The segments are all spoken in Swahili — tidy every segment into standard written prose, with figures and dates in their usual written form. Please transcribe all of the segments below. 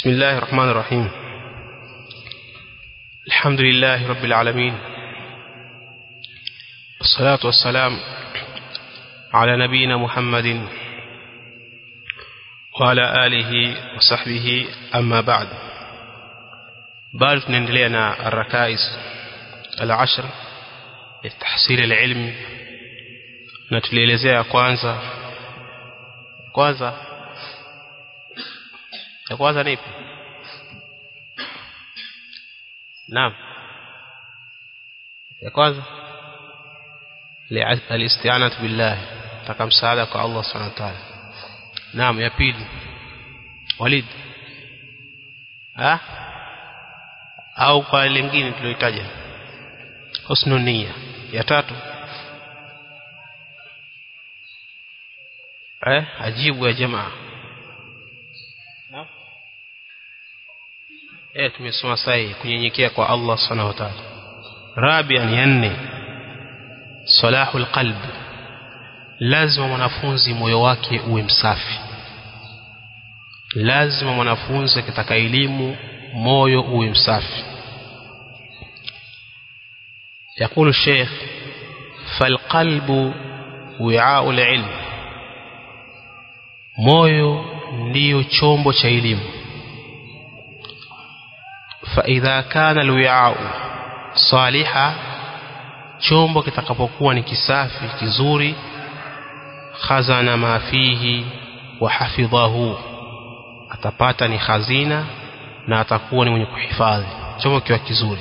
بسم الله الرحمن الرحيم. الحمد لله رب العالمين، والصلاة والسلام على نبينا محمد وعلى آله وصحبه. أما بعد، نندلينا الركائز العشر لتحصيل العلم. نتليلezea kwanza nipi? Naam, ya kwanza al-isti'anatu billah, taka msaada kwa Allah subhanahu wa ta'ala. Naam, ya pili Walid, au kwa lingine tuliyotaja husnul niyya. Ya tatu ajibu ya jamaa. Tumesoma sahihi kunyenyekea kwa Allah subhanahu wa ta'ala. Rabian, ya nne, salahul qalb, lazima mwanafunzi moyo wake uwe msafi. Lazima mwanafunzi akitaka elimu moyo uwe msafi. يقول الشيخ: فالقلب وعاء العلم، moyo ndio chombo cha elimu. فإذا كان الوعاء صالحا، chombo kitakapokuwa ni kisafi kizuri, khazana ma fihi wa hafidhahu, atapata ni khazina na atakuwa ni mwenye kuhifadhi chombo kiwa kizuri.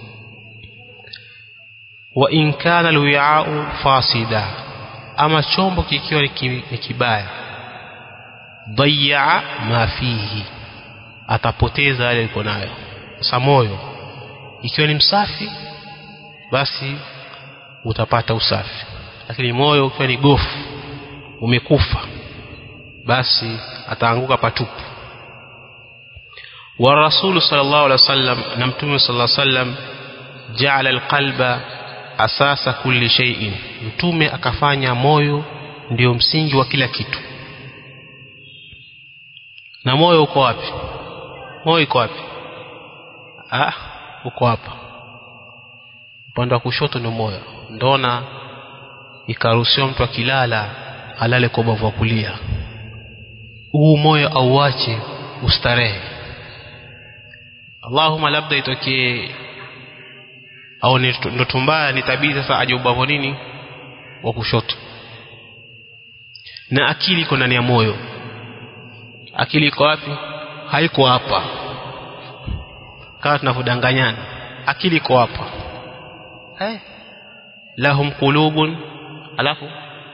Wa in kana alwi'a'u fasida, ama chombo kikiwa ni kibaya, dhayya ma fihi, atapoteza yale liko nayo. Moyo ikiwa ni msafi basi utapata usafi, lakini moyo ukiwa ni gofu, umekufa, basi ataanguka patupu. Wa Rasul sallallahu alaihi wasallam, na Mtume sallallahu alaihi wasallam, ja'ala alqalba asasa kulli shay'in, Mtume akafanya moyo ndio msingi wa kila kitu. Na moyo uko wapi? Moyo uko wapi? Uko hapa upande wa kushoto, ni moyo. Ndona ikaruhusiwa mtu akilala alale kwa bavu wa kulia. Huu moyo auache ustarehe. Allahumma labda itokee au ndo tumbaya, ni tabia sasa aje ubavu nini wa kushoto. Na akili iko ndani ya moyo. Akili iko wapi? Haiko hapa kama tunafudanganyana. Akili iko hapa. Lahum qulubun, alafu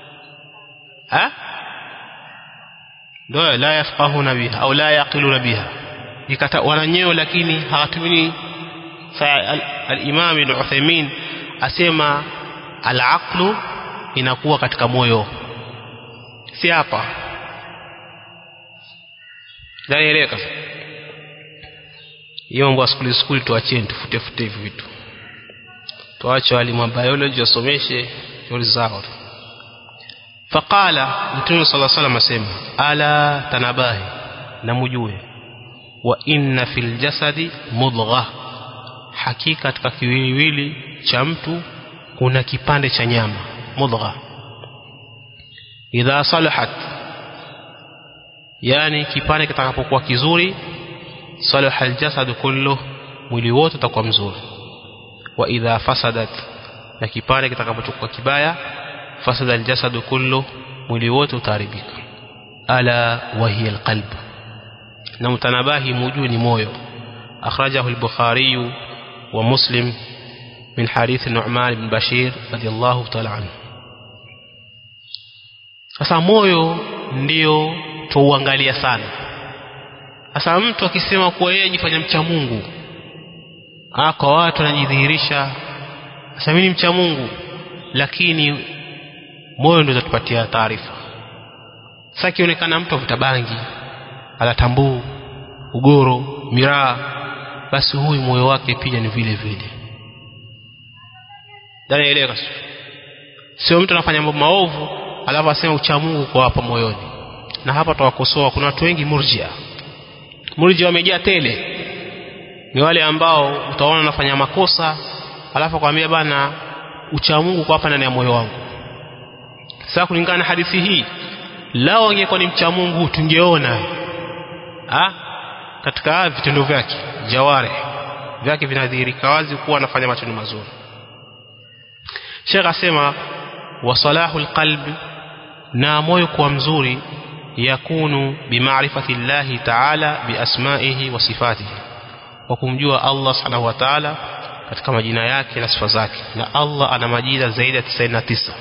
ndio la yafqahuna biha au la yaqiluna biha, wananyewe lakini hawatumii. Al-Imam Al-Uthaymeen asema al-aqlu inakuwa katika moyo, si hapa. Naeleka hiyo mambo ya skuli tuacheni, tufute hivi vitu. Tuache walimu wa biology wasomeshe shughuli zao. Faqala, Mtume sallallahu alaihi wasallam asema, ala tanabahi, na mjue, wa inna fil jasadi mudghah, hakika katika kiwiliwili cha mtu kuna kipande cha nyama, mudghah. Idha salahat, yani kipande kitakapokuwa kizuri, salaha aljasad kullu, mwili wote utakuwa mzuri. Wa idha fasadat, na kipande kitakapokuwa kibaya, fasada aljasad kullu, mwili wote utaharibika. Ala wa hiya alqalb, na mtanabahi mujue ni moyo. Akhrajahu al-Bukhari wa Muslim min hadith Nu'man ibn Bashir radiyallahu ta'ala anhu. Sasa moyo ndio tuuangalia sana. Sasa mtu akisema kuwa yeye ajifanya mcha Mungu, kwa watu anajidhihirisha sasa mimi ni mcha Mungu, lakini moyo ndio utatupatia taarifa. Sasa kionekana mtu avuta bangi, alatambu, ugoro, miraa, basi huyu moyo wake pia ni vile vile. Danieleka, sio mtu anafanya mambo maovu alafu asema ucha Mungu kwa hapa moyoni. Na hapa tawakosoa, kuna watu wengi murjia Murji wamejaa tele, ni wale ambao utaona wanafanya makosa alafu akwambia bana ucha Mungu kwa hapa ndani ya moyo wangu. Sasa kulingana na hadithi hii, lao angekuwa ni mcha Mungu tungeona katika vitendo vyake, jawari vyake vinadhihirika wazi kuwa anafanya matendo mazuri. Sheikh asema wa salahul qalbi, na moyo kuwa mzuri, yakunu bimaarifati llahi ta'ala biasma'ihi wa sifatihi, wa kumjua Allah subhanahu wa ta'ala katika majina yake na sifa zake. Na Allah ana majina zaidi ya 99,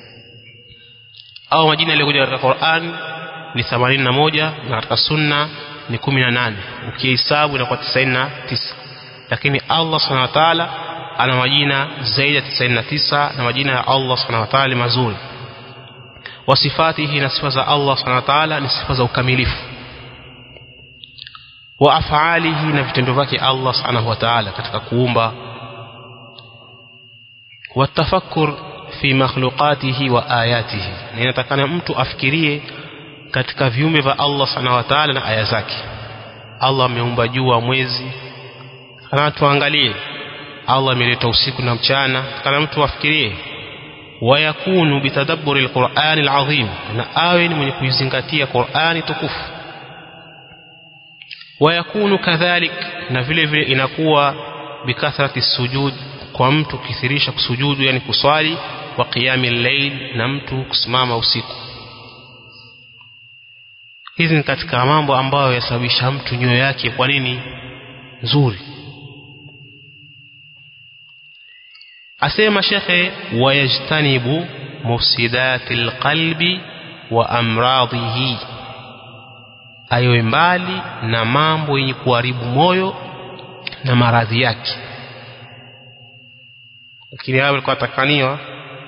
au majina yaliyokuja katika Qur'an ni 81 na katika sunna ni 18, ukihesabu inakuwa 99. Lakini Allah subhanahu wa ta'ala ana majina zaidi ya 99, na majina ya Allah subhanahu wa ta'ala mazuri. Wa sifatihi, na sifa za Allah subhanahu wa ta'ala ni sifa za ukamilifu. Wa af'alihi, na vitendo vyake Allah subhanahu wa ta'ala katika kuumba. Wa tafakkur fi makhluqatihi wa ayatihi, na inatakana mtu afikirie katika viumbe vya Allah subhanahu wa ta'ala na aya zake. Allah ameumba jua, mwezi, kana tuangalie. Allah ameleta usiku na mchana, kana mtu afikirie. Wa yakunu bitadabburi alqur'ani alazim, na awe ni mwenye kuizingatia Qur'ani tukufu. Wa yakunu kadhalik, na vile vile inakuwa bikathrati sujud, kwa mtu kithirisha kusujudu, yani kuswali. Wa qiyamil layl, na mtu kusimama usiku. Hizi ni katika mambo ambayo yasababisha mtu nyoyo yake kwa nini nzuri. Asema shekhe wayajtanibu mufsidatil qalbi wa amradhihi, ayo mbali na mambo yenye kuharibu moyo na maradhi yake. Lakini hapo alikuwa atakaniwa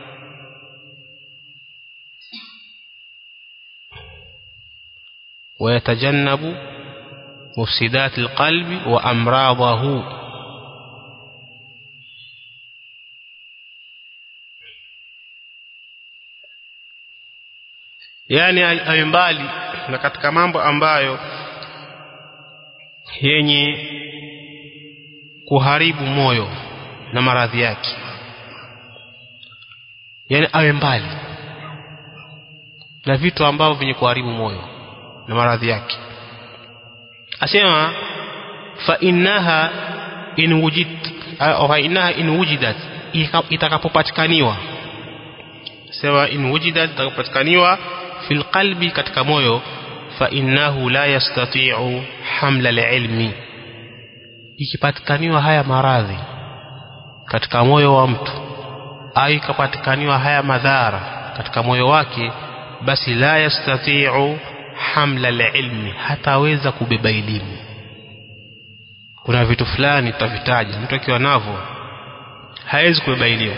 wayatajannabu mufsidatil qalbi wa amradhahu, yani awe mbali na katika mambo ambayo yenye kuharibu moyo na maradhi yake. Yani awe mbali na vitu ambavyo vyenye kuharibu moyo na maradhi yake. Asema fa innaha in wujidat, itakapopatikaniwa. Sema in wujidat, itakapopatikaniwa fil qalbi, katika moyo. Fa innahu la yastati'u hamla al-ilmi, ikipatikaniwa haya maradhi katika moyo wa mtu, au ikapatikaniwa haya madhara katika moyo wake, basi la yastati'u hamla al-ilmi, hataweza kubeba elimu. Kuna vitu fulani tutavitaja, mtu akiwa navyo hawezi kubeba elimu.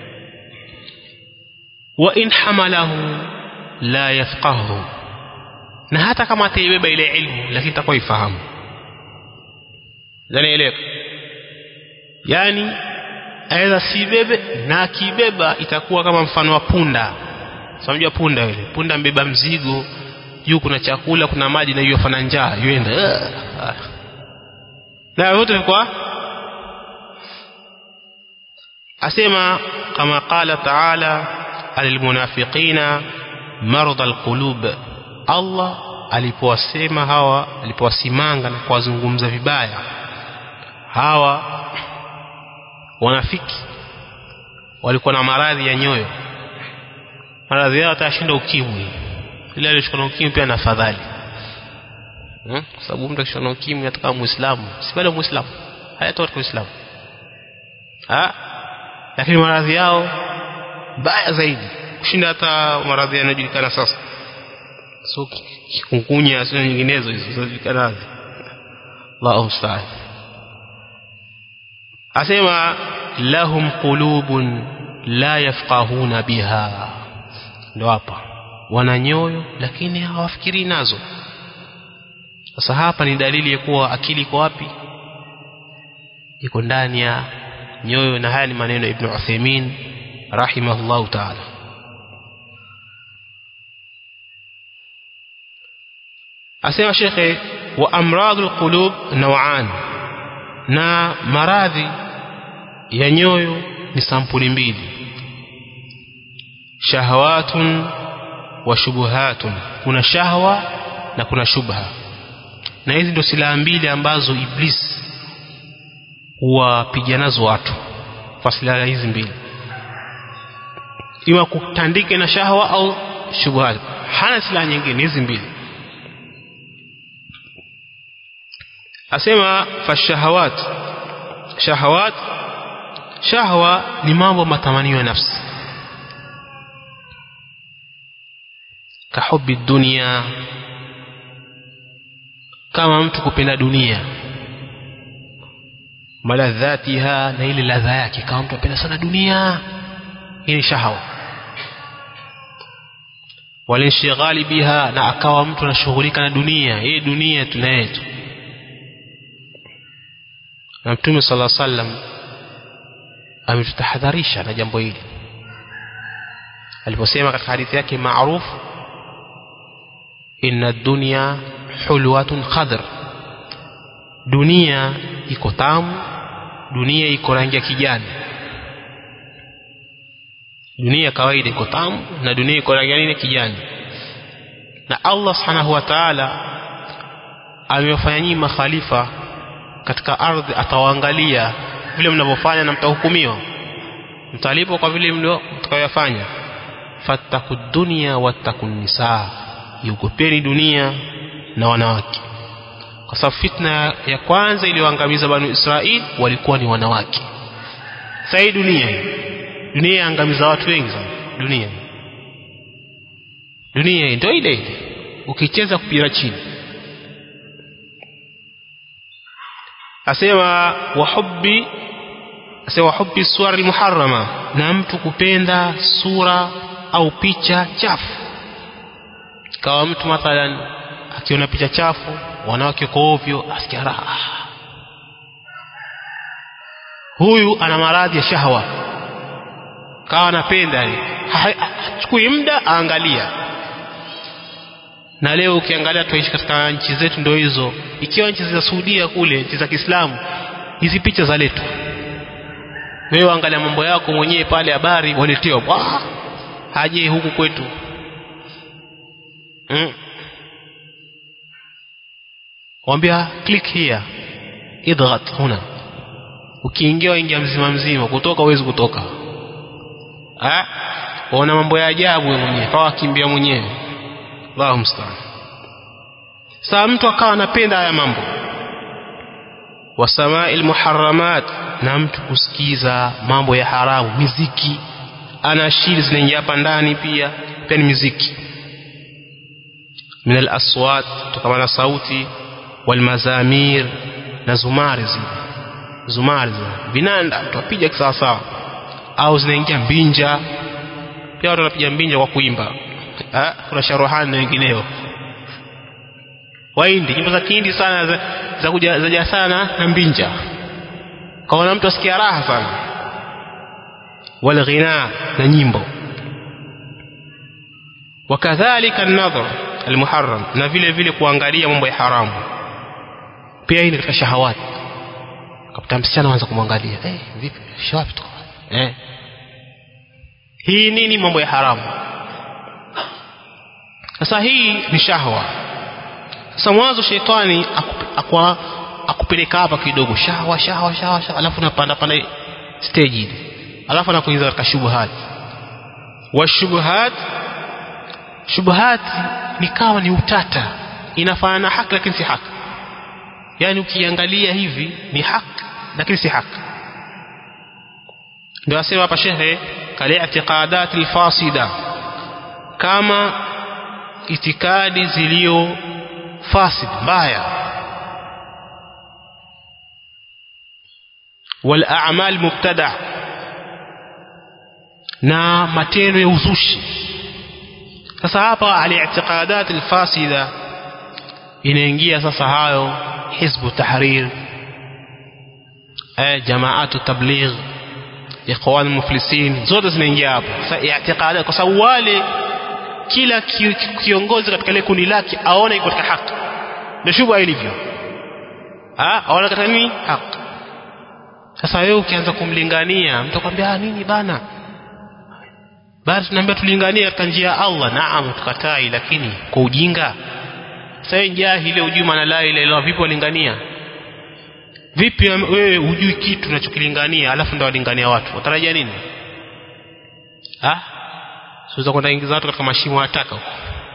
Wa in hamalahu la yafqahu, na hata kama ataibeba ile ilmu lakini atakuwa ifahamu. Zanieleka, yani aidha sibebe, na akibeba itakuwa kama mfano wa punda. Unajua punda yule, punda mbeba mzigo, juu kuna chakula, kuna maji, na yofana njaa, yuenda na yote kwa. Asema kama qala ta'ala alilmunafiqina marad alqulub, Allah alipowasema hawa, alipowasimanga na kuwazungumza vibaya hawa wanafiki, walikuwa na maradhi ya nyoyo. Maradhi yao atashinda ukimwi. Ile alishikwa na ukimwi pia na afadhali, kwa sababu mtu akishikwa na ukimwi atakuwa Muislamu, si bado Muislamu, hayatoka Uislamu. Lakini maradhi yao baya zaidi kushinda hata maradhi yanayojulikana sasa. So kikungunya sio nyinginezo hizo zinajulikana. Allahu musta'an. Asema lahum qulubun la yafqahuna biha, ndio hapa wana nyoyo lakini hawafikiri nazo. Sasa hapa ni dalili ya kuwa akili iko wapi? Iko ndani ya nyoyo. Na haya ni maneno ya Ibn Uthaymeen rahimahullahu ta'ala. Asema shekhe wa amradul qulub naw'an, na maradhi ya nyoyo ni sampuli mbili, shahawatun wa shubuhatun, kuna shahwa na kuna shubha. Na hizi ndio silaha mbili ambazo Iblis huwapiga nazo watu, fasila hizi mbili, ima kutandike na shahwa au shubhat. Hana silaha nyingine, hizi mbili. Asema fashahawat, shahwa ni mambo matamanio ya nafsi, kahubi dunia, kama mtu kupenda dunia, maladhatiha, na ile ladha yake, kama mtu apenda sana dunia, hii ni shahwa. Walinshighali biha, na akawa mtu anashughulika na dunia, hii dunia tunayetu. Na Mtume sallallahu alaihi wasallam ametutahadharisha na jambo hili aliposema katika hadithi yake maarufu, inna ad-dunya hulwatun khadr, dunia iko tamu, dunia iko rangi ya kijani. Dunia kawaida iko tamu na dunia iko rangi ya kijani. Na Allah subhanahu wa ta'ala amewafanya nyinyi makhalifa katika ardhi, atawaangalia vile mnavyofanya na mtahukumiwa, mtalipo kwa vile mtakayofanya. fattakud dunya wattakun nisaa, yogopeni dunia na wanawake, kwa sababu fitna ya kwanza iliyoangamiza Banu Israeli walikuwa ni wanawake. Sasa dunia yaangamiza watu wengi sana. Dunia ndio ile ukicheza kupira chini. Asema wa hubbi suwar al-muharrama, na mtu kupenda sura au picha chafu. Kama mtu mathalan akiona picha chafu, wanawake kwa ovyo, asikia raha, huyu ana maradhi ya shahwa, kawa anapenda, hachukui muda aangalia. Na leo ukiangalia tuishi katika nchi zetu ndio hizo, ikiwa nchi za Saudia kule, nchi za Kiislamu, hizi picha za letu. Wewe angalia mambo yako mwenyewe pale, habari waletewa, haje huku kwetu. Waambia click here, idghat huna, ukiingia ingia mzima, kutoka huwezi kutoka. Waona mambo ya ajabu wewe mwenyewe, kawa kimbia mwenyewe. Allahu musta'an. Sasa mtu akawa anapenda haya mambo. Wasama'il muharramat, na mtu kusikiza mambo ya haramu, muziki, anashiri zinaingia hapa ndani, pia ni muziki. Min al-aswat, kama sauti, wal mazamir, na zumari vinanda tupiga kisawasawa, au zinaingia mbinja, pia watu wanapiga mbinja kwa kuimba. Kuna sharuhani na wengineo waindi, nyimbo za Kihindi sana za kuja sana na mbinja, kaona mtu asikia raha sana. Wal ghina, na nyimbo. Wakadhalika an-nadhar al-muharram, na vile kuangalia mambo ya haramu pia hii ni katika shahawat. Kapata msichana anaanza kumwangalia, vipi shawapi tu, hii nini, mambo ya haramu. Sasa hii ni shahwa. Sasa mwanzo shetani akupeleka hapa kidogo, shahwa, alafu unapanda stage ile, alafu anakuingiza katika shubuhat. Shubuhat ni kama ni utata, inafanana haki lakini si haki. Yani ukiangalia hivi ni haki lakini si haki. Ndio asema hapa shehe, kali i'tiqadat al-fasida, kama itikadi zilio fasid, mbaya. Wal a'mal mubtada', na matendo ya uzushi. Sasa hapa al-i'tiqadat al-fasida inaingia sasa hayo hizbu tahrir, jamaatu tabligh, ikhwan muflisin, zote zinaingia hapo. Sasa i'tiqadat, kwa sababu wale kila kiongozi katika ile kundi lake aone iko katika haki, ndio shubha ilivyo. Wanakata nini? Haki. Sasa wewe ukianza kumlingania mtu akwambia nini bana, basi tunaambia tulinganie katika njia ya Allah. Naam, tukatai, lakini kwa ujinga. Sasa jahili hujui maana la ilaha illallah, vipi walingania? Vipi wewe hujui kitu unachokilingania alafu ndio walingania watu? Utarajia nini? Siweza kwenda ingiza watu katika mashimo ya taka huko.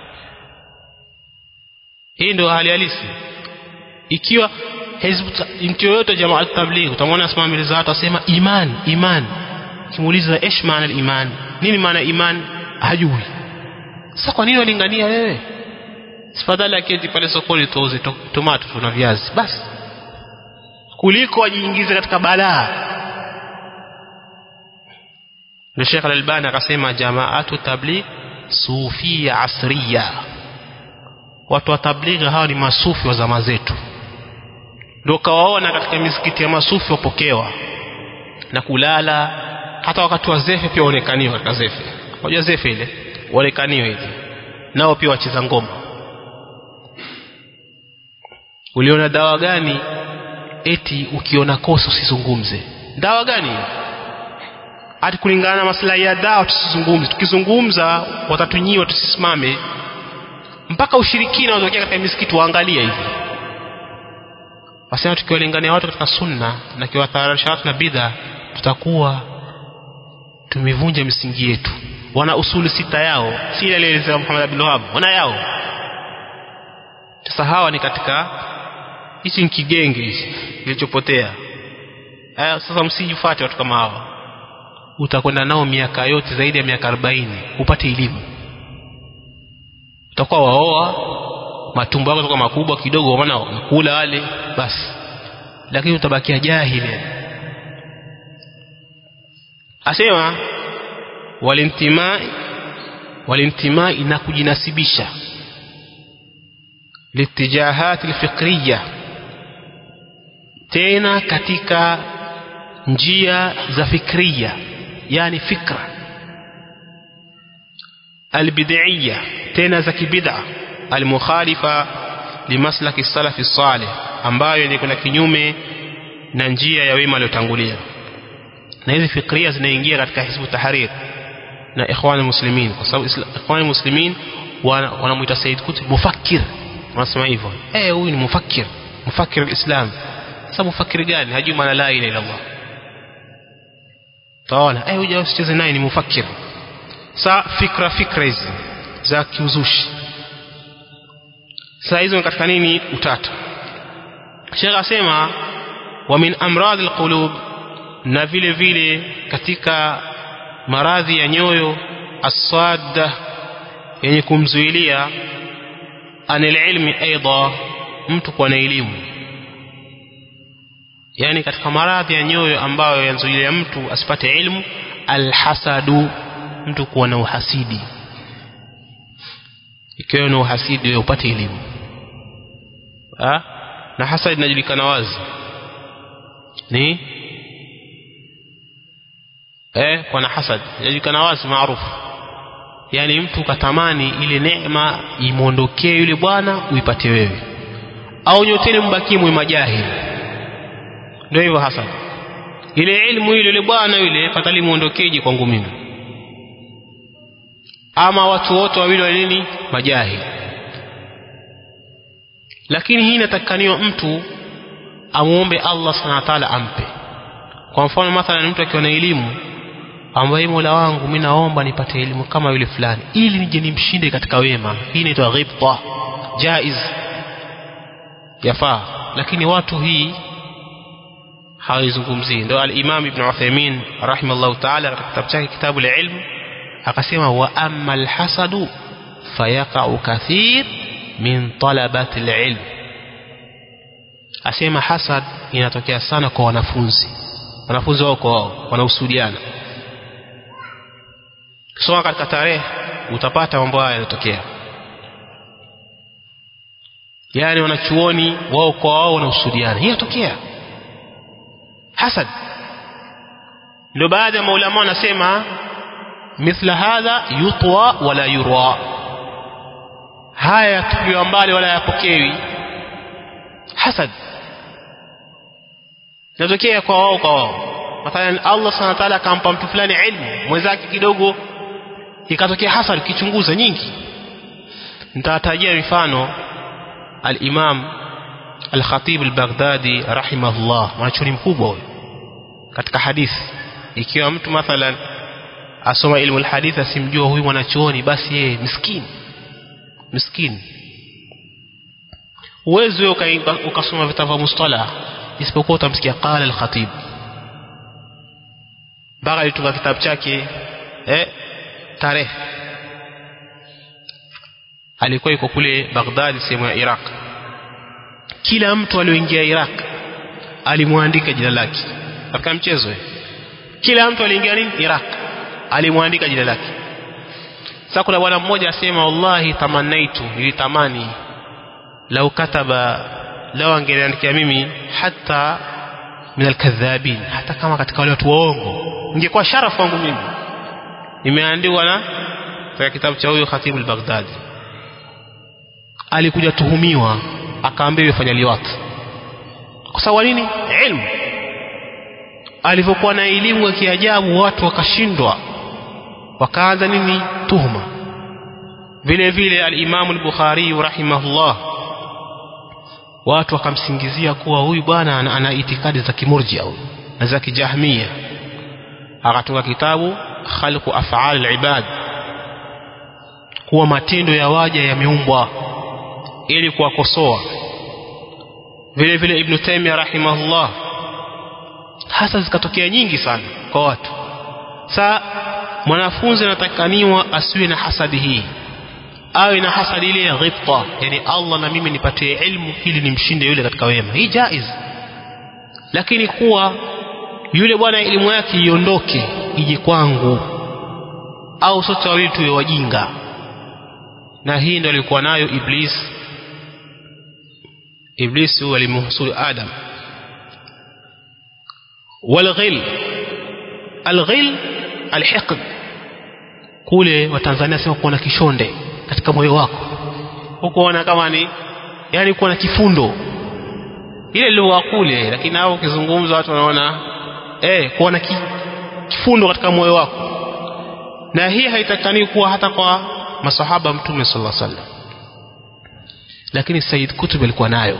Hii ndio hali halisi. Ikiwa mtu yote jamaa tabligh utamwona asimama mbele za watu asema iman. Kimuuliza ايش maana al-iman, nini maana iman, hajui. Sasa kwa nini walingania wewe? Sifadala keti pale sokoni tuuze tomato na viazi basi, kuliko wajiingize katika balaa. Na Sheikh Al-Albani akasema jamaatu tabligh sufia asriya, watu wa tabligh hawa ni masufi wa zama zetu. Ndio kawaona katika misikiti ya masufi wapokewa na kulala, hata wakati wa zefe pia waonekaniwa katika zefe. Unajua zefe ile waonekaniwa hivi, nao pia wacheza ngoma. Uliona dawa gani eti ukiona kosa usizungumze? Dawa gani? Ati kulingana na maslahi ya dawa tusizungumze, tukizungumza watatunyiwa tusisimame. Mpaka ushirikina unatokea katika misikiti, waangalia hivi. Wasema tukiwalingania watu katika sunna na kiwatahadharisha watu na bid'a, tutakuwa tumevunja misingi yetu. Wana usuli sita yao, si ile alieleza Muhammad bin Wahab, wana yao. Sasa hawa ni katika hichi nkigenge hichi kilichopotea. Sasa msijifuate watu kama hawa. Utakwenda nao miaka yote zaidi ya miaka 40 upate elimu. Utakuwa waoa, matumbo yako yatakuwa makubwa kidogo, maana unakula wale basi, lakini utabakia jahili. Asema walintimai na kujinasibisha litijahat alfikriyya, tena katika njia za fikriya, yani fikra albid'iyya, tena za kibid'a, almukhalifa limaslaki salafi salih, ambayo ni kuna kinyume na njia ya wema waliotangulia. Na hizi fikria zinaingia katika Hizbu Tahrir na Ikhwan Muslimin, kwa sababu Ikhwan Muslimin wanamuita Said Qutb mufakkir. Wanasema hivyo, huyu ni mufakkir al-Islam. Sasa mufakkir gani? Hajui maana la ilaha illa Allah. Taona huyu usicheze naye, ni mufakkir. Sasa fikra hizi za kiuzushi, sasa hizo katika nini utata. Sheikh asema wa min amrad alqulub, na vile vile katika maradhi ya nyoyo, as-sadda, yenye kumzuilia anil ilmi aidha, mtu kuwa na elimu. Yani katika maradhi ya nyoyo ambayo yanzuilia mtu asipate ilmu, alhasadu, mtu kuwa na uhasidi. Ikiwa na uhasidi wewe upate elimu. Na hasad inajulikana wazi ni kwa na hasad inajulikana wazi maarufu. Yani mtu katamani ile neema imuondokee yule bwana uipate wewe, au nyoteni mbaki mwe majahili. Ndio hivyo hasad. Ile ilmu ile yule bwana yule fatali muondokeje kwangu mimi. Ama watu wote wawili wa nini? Majahili. Lakini hii inatakaniwa mtu amuombe Allah Subhanahu wa ta'ala ampe. Kwa mfano mathalan mtu akiwa na elimu, ambaye Mola wangu mimi naomba nipate elimu kama yule fulani ili nije nimshinde katika wema, hii inaitwa ghibta, jaiz, yafaa. Lakini watu hii haizungumzii. Ndio al-Imam Ibn Uthaymeen rahimahullah ta'ala katika kitabu chake Kitabu al-Ilm akasema wa amma al-hasadu fayaqa'u kathir min talabati al-ilm. Asema hasad inatokea sana kwa wanafunzi wao kwa wao wanahusudiana. Soma katika tarehe utapata mambo haya yanatokea. Yani wanachuoni wao kwa wao wanahusudiana, hii inatokea hasad. Ndio baadhi ya maulama wanasema mithla hadha yutwa wala yurwa, haya tupiwa mbali wala yapokewi. hasad inatokea kwa wao. Mathalan Allah Subhanahu wa ta'ala akampa mtu fulani ilmu, mwenzake kidogo ikatokea hasad, kichunguza nyingi. Nitatajia mifano al-Imam al-Khatib al-Baghdadi rahimahullah, mwanachuoni mkubwa huyo katika hadithi. Ikiwa mtu mathalan asoma ilmu al-hadith asimjua huyu mwanachuoni, basi yeye miskini. Uwezo wewe ukasoma vitabu vya mustalah isipokuwa utamsikia qala al-Khatib. Baada ya kutoka kitabu chake tarehe, alikuwa yuko kule Baghdad, sehemu ya Iraq. Kila mtu alioingia Iraq alimwandika jina lake katika mchezo. Kila mtu aliingia Iraq alimwandika jina lake. Sasa kuna bwana mmoja asema, wallahi tamannaitu, nilitamani lau angeniandikia mimi hata min alkadhabin, hata kama katika wale watu waongo, ingekuwa sharafu wangu mimi. Imeandikwa na katika kitabu cha huyo Khatib al-Baghdadi. Alikuja tuhumiwa, akaambiwa fanya liwat. Kwa sababu nini? Ilmu. Alipokuwa na elimu ya kiajabu, watu wakashindwa, wakaanza tuhuma. Vile vile al-Imam al-Bukhari rahimahullah, watu wakamsingizia kuwa huyu bwana ana itikadi za kimurjia na za kijahmia. Akatoka kitabu Khalqu Af'al al-Ibad, kuwa matendo ya waja yameumbwa, ili kuwakosoa. Vile vile Ibn Taymiyyah rahimahullah, hasa zikatokea nyingi sana kwa watu. Sasa mwanafunzi anatakaniwa asiwe na hasadi hii, awe na hasadi ile ya ghibta, yani Allah na mimi nipatie ilmu ili nimshinde yule katika wema, hii jaiz. Lakini kuwa yule bwana elimu yake iondoke ije kwangu, au sote wawili tuwe wajinga. Na hii ndio alikuwa nayo Iblis huwa alimhusulu Adam. Walghil, alghil alhiqd, kule wa Tanzania sema kuwa na kishonde katika moyo wako, huko wana kama ni yani kuwa na kifundo, ile lugha kule. Lakini hao ukizungumza watu wanaona kuwa na kifundo katika moyo wako. Na hii haitakani kuwa hata kwa masahaba Mtume sallallahu alaihi wasallam, lakini Sayyid Qutb alikuwa nayo,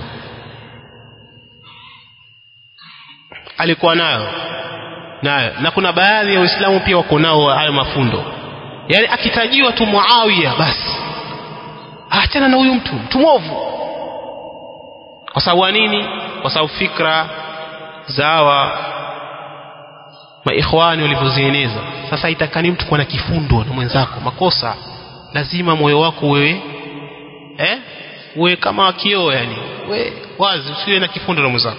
na kuna baadhi ya Waislamu pia wako nao hayo mafundo. Yani akitajiwa tu Muawiya, basi achana na huyu mtu mwovu. Kwa sababu nini? Kwa sababu fikra zawa maikhwani walivyozieneza. Sasa itakani mtu kuwa na kifundo na mwenzako, makosa lazima moyo wako wewe kama kioo, yani wewe wazi, usiwe na kifundo na mwenzako.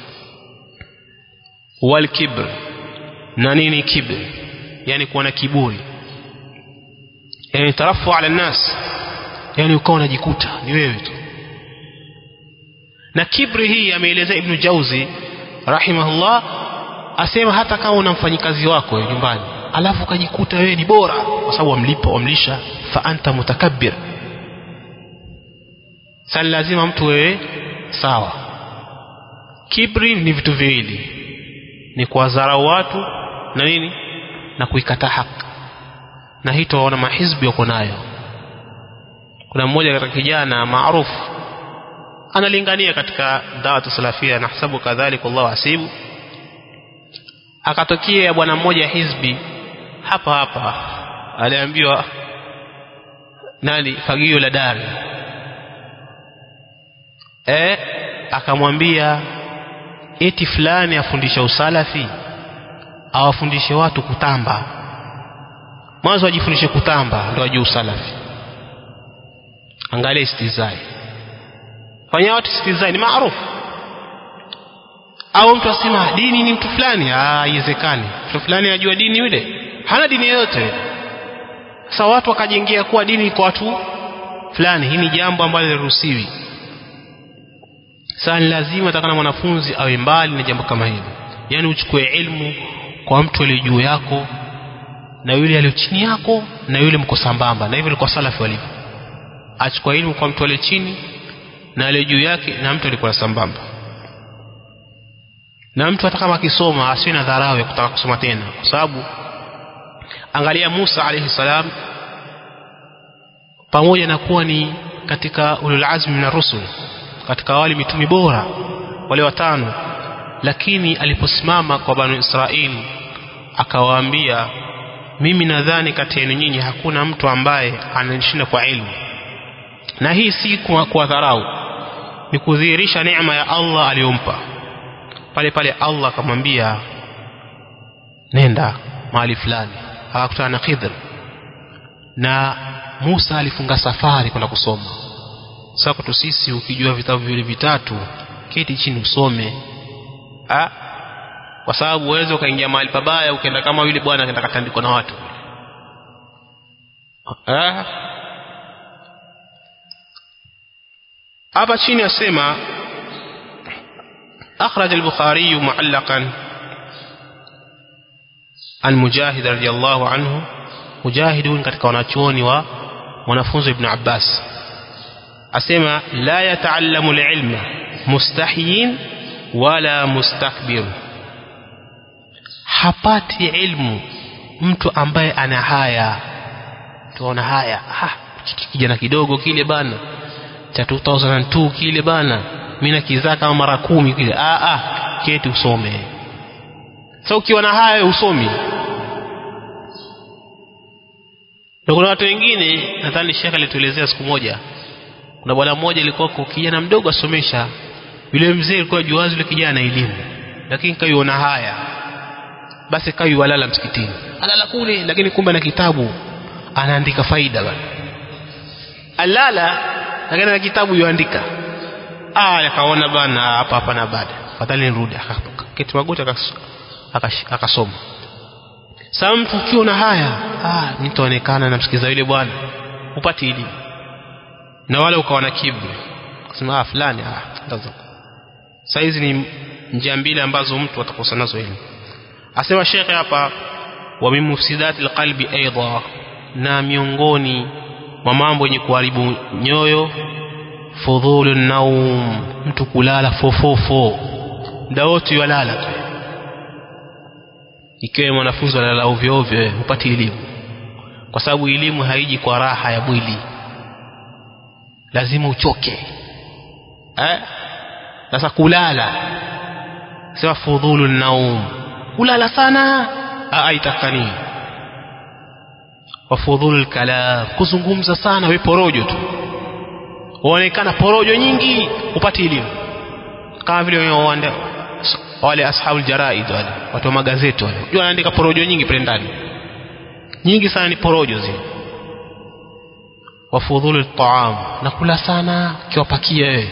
Wal kibr, na nini kibr? Yani kuwa na kiburi, yani tarafu ala nas, yani ukawa unajikuta ni wewe tu. Na kibri hii ameeleza Ibn Jauzi rahimahullah, asema hata kama una mfanyikazi wako nyumbani alafu ukajikuta wewe ni bora kwa sababu wamlisha, fa anta mutakabbir. Sasa lazima mtu wewe sawa. Kibri ni vitu viwili, ni kuwadharau watu na nini, na kuikataa haki. Na hii tunaona mahizbi wako nayo. Kuna mmoja katika kijana maarufu analingania katika da'watu salafia, na hasabu kadhalika Allah hasibu. Akatokea bwana mmoja hizbi hapa aliambiwa fagio la dari, akamwambia eti fulani afundisha usalafi, awafundishe watu kutamba. Mwanzo ajifundishe kutamba ndio ajue usalafi. Angalia istizai, fanya watu istizai ni maarufu. Au mtu asema dini ni mtu fulani, haiwezekani. Mtu fulani anajua dini, yule hana dini yoyote. Sasa watu wakajengea kuwa dini kwa watu fulani. Hii ni jambo ambalo liruhusiwi. Sasa lazima atakana mwanafunzi awe mbali na jambo kama hili, yani uchukue ilmu kwa mtu aliye juu yako na yule aliye chini yako na yule mko sambamba. Na hivyo kwa salafi walivyo, achukua ilmu kwa mtu aliye chini na ile juu yake, na mtu alikuwa sambamba. Na mtu hata kama akisoma asiwe na dharau ya kutaka kusoma tena, kwa sababu angalia Musa alayhi salam, pamoja na kuwa ni katika ulul azmi min ar-rusul, katika wale mitume bora wale watano, lakini aliposimama kwa Banu Israili akawaambia, mimi nadhani kati yenu nyinyi hakuna mtu ambaye ananishinda kwa ilmu. Na hii si kwa dharau, ni kudhihirisha neema ya Allah aliyompa. Pale pale Allah akamwambia nenda mahali fulani, akakutana na Khidr, na Musa alifunga safari kwenda kusoma. Sasa kwetu sisi ukijua vitabu vile vitatu, keti chini usome, kwa sababu uweze ukaingia mahali pabaya ukaenda kama yule bwana akaenda katandikwa na watu. Hapa chini asema أخرج البخاري معلقا عن مجاهد رضي الله عنه. مجاهد katika wanachuoni wa wanafunzi ibn Abbas asema, la yataallamu alilma mustahiyin wala mustakbir, hapati ilmu mtu ambaye ana haya. Tuona haya, kijana kidogo kile bana cha 2002 kile bana, mimi nakizaa kama mara 10 kile. Keti usome. Sasa ukiwa na haya usomi. Na kuna watu wengine, nadhani Sheikh alituelezea siku moja, kuna bwana mmoja alikuwa kijana mdogo asomesha, yule mzee alikuwa juazi yule kijana elimu, lakini kaiona haya, basi kai walala msikitini, alala kule, lakini kumbe na kitabu anaandika faida bana. Alala lakini na kitabu yuandika. Akaona bana hapa hapana baada, fadhali nirudi. Akaketi magoti akasoma. Sasa mtu ukiona haya, nitaonekana namsikiza yule bwana, upati elimu. Na wale ukawa na kiburi, kusema fulani ndazo. Sasa hizi ni njia mbili ambazo mtu atakosa nazo elimu. Asema Sheikh hapa, wa min mufsidati alqalbi aidha, na miongoni mwa mambo yenye kuharibu nyoyo, fudhulun naum, mtu kulala fofofo muda wote yalala tu. Ikiwa mwanafunzi analala ovyo ovyo, upati elimu, kwa sababu elimu haiji kwa raha ya mwili, lazima uchoke. Sasa kulala, sema fudhulun naum, kulala sana aitakani. Wa fudhulul kalam, kuzungumza sana, wewe porojo tu, uonekana porojo nyingi, upati elimu. Kama vile wale ashabul jaraid, wale watu wa magazeti wale, unajua anaandika porojo nyingi pale ndani, nyingi sana, ni porojo zile. Wa fudhulul taam, na kula sana kiwapakia wewe,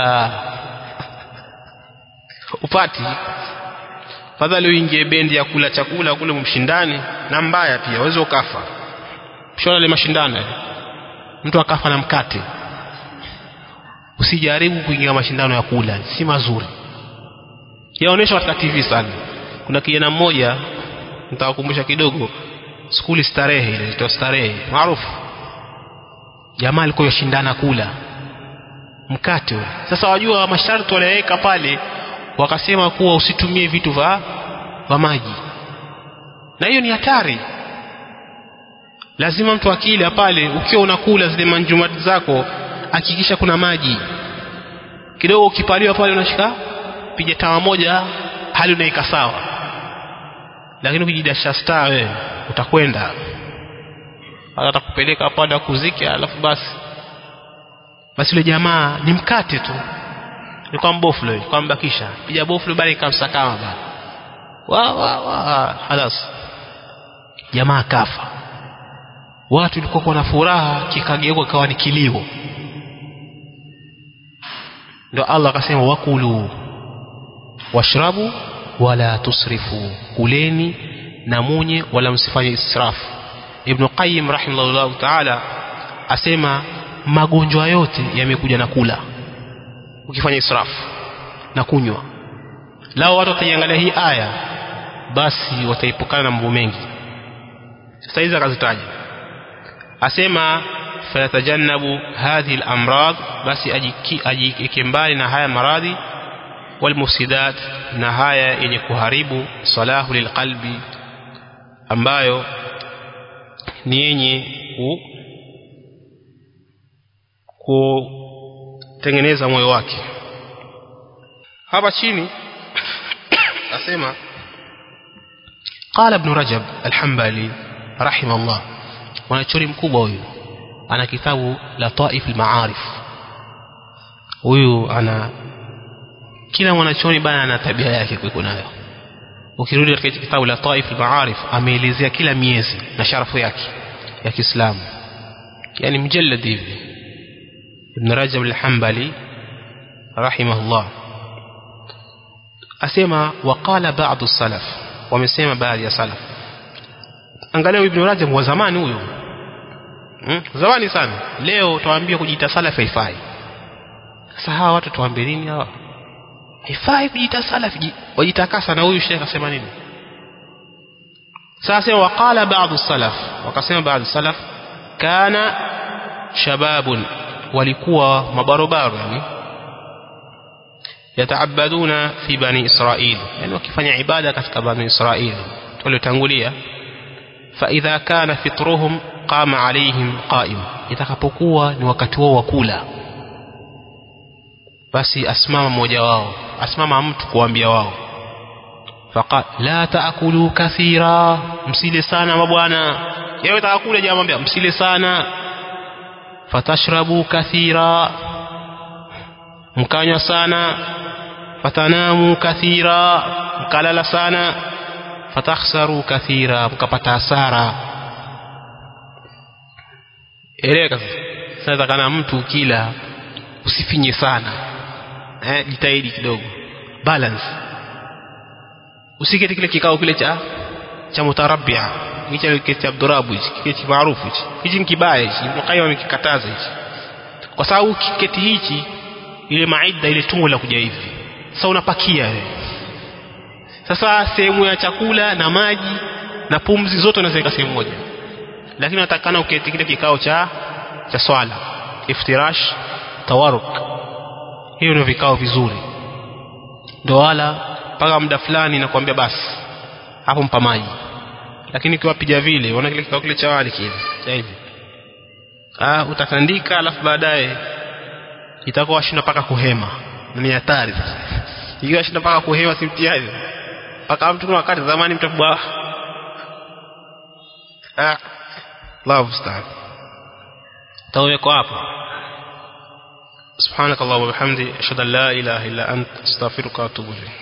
upati. Fadhali uingie bendi ya kula chakula kule mshindani, na mbaya pia uwezo ukafa. Shona ile mashindano, mtu akafa na mkate. Usijaribu kuingia mashindano ya kula, si mazuri. Yaonesha katika TV sana. Kuna kijana mmoja nitawakumbusha kidogo, skuli starehe ile, inaitwa Starehe maarufu. Jamaa alikuwa yashindana kula mkate. Sasa wajua masharti waliyoweka pale, wakasema kuwa usitumie vitu vya maji, na hiyo ni hatari. Lazima mtu akila pale, ukiwa unakula zile manjumati zako, hakikisha kuna maji kidogo. Ukipaliwa pale unashika piga tawa moja, hali unaika sawa. Lakini ukijidasha star wewe, utakwenda atakupeleka pale kuzike, alafu basi yule jamaa ni mkate tu, ni kwa mboflo, kwa mbakisha piga boflo bali kamsakama bali halas, jamaa kafa. Watu walikuwa na furaha, kikageuka kawa ni kilio. Ndio Allah akasema, wakulu washrabu wala tusrifu, kuleni na munye wala msifanye israfu. Ibn Qayyim rahimahullah ta'ala asema magonjwa yote yamekuja na kula, ukifanya israfu na kunywa. Lao watu wataiangalia hii aya, basi wataipokana na mambo mengi. Sasa hizi akazitaja, asema fayatajannabu hadhihi al-amrad, basi ajikembali na haya maradhi, walmufsidat, na haya yenye kuharibu salahu lilqalbi, ambayo ni yenye kutengeneza moyo wake. Hapa chini asema qala ibn Rajab al-Hanbali rahimahullah, mwanachuoni mkubwa huyu, ana kitabu Lataif al-Ma'arif. Huyu ana kila mwanachuoni bana ana tabia yake kuiko nayo. Ukirudi katika kitabu Lataif al-Ma'arif ameelezea kila miezi na sharafu yake ya Kiislamu, yani mjallad hivi. Ibn Rajab al-Hanbali rahimahullah asema waqala ba'd as-salaf, wamesema baadhi ya salaf. Angalia Ibn Rajab wa zamani huyo, zamani sana. Leo tuwaambia kujiita salaf haifai. Sasa hawa watu tuwaambie nini hawa? Haifai kujiita salaf, wajitakasa. Na huyu Sheikh asema nini? Sasa waqala ba'd as-salaf, wakasema baadhi ya salaf, kana shababun, walikuwa mabarobaro, yani yataabaduna fi bani Israil, yani wakifanya ibada katika bani Israil waliotangulia. Fa idha kana fitruhum qama alaihim qa'im, itakapokuwa ni wakati wao wa kula, basi asimama mmoja wao, asimama mtu kuambia wao, faqat la taakulu kathira, msile sana mabwana. Yeye atakula jamaa mwambia msile sana. Fatashrabu kathira, mkanywa sana. Fatanamu kathira, mkalala sana. Fatakhsaru kathira, mkapata hasara. Eleka sasa, kana mtu kila usifinye sana, jitahidi kidogo, balance. Usiketi kile kikao kile cha mutarabbia, hicho cha Abdurabu, hicho maarufu hichi ni kibaya hichi, mkayo amekikataza hichi, kwa sababu kiketi hichi ile maida ile tumbo la kuja hivi, sasa unapakia wewe. Sasa sehemu ya chakula na maji na pumzi zote unaweka sehemu moja, lakini unatakana uketi kile kikao cha swala, iftirash, tawarruk, hiyo ndio vikao vizuri. Ndio wala mpaka muda fulani nakwambia basi hapo mpa maji. Lakini ukiwapiga vile, unaona kile kikao kile cha wali kile hivi, utatandika, alafu baadaye itakuwa washinda paka kuhema. Ni hatari sasa. Ikiwa washinda paka kuhema, si mtihani. Paka mtu kwa wakati zamani mtabwa love style taweko hapo. Subhanakallah wa bihamdi, ashhadu an la ilaha illa anta, astaghfiruka wa atubu ilayk.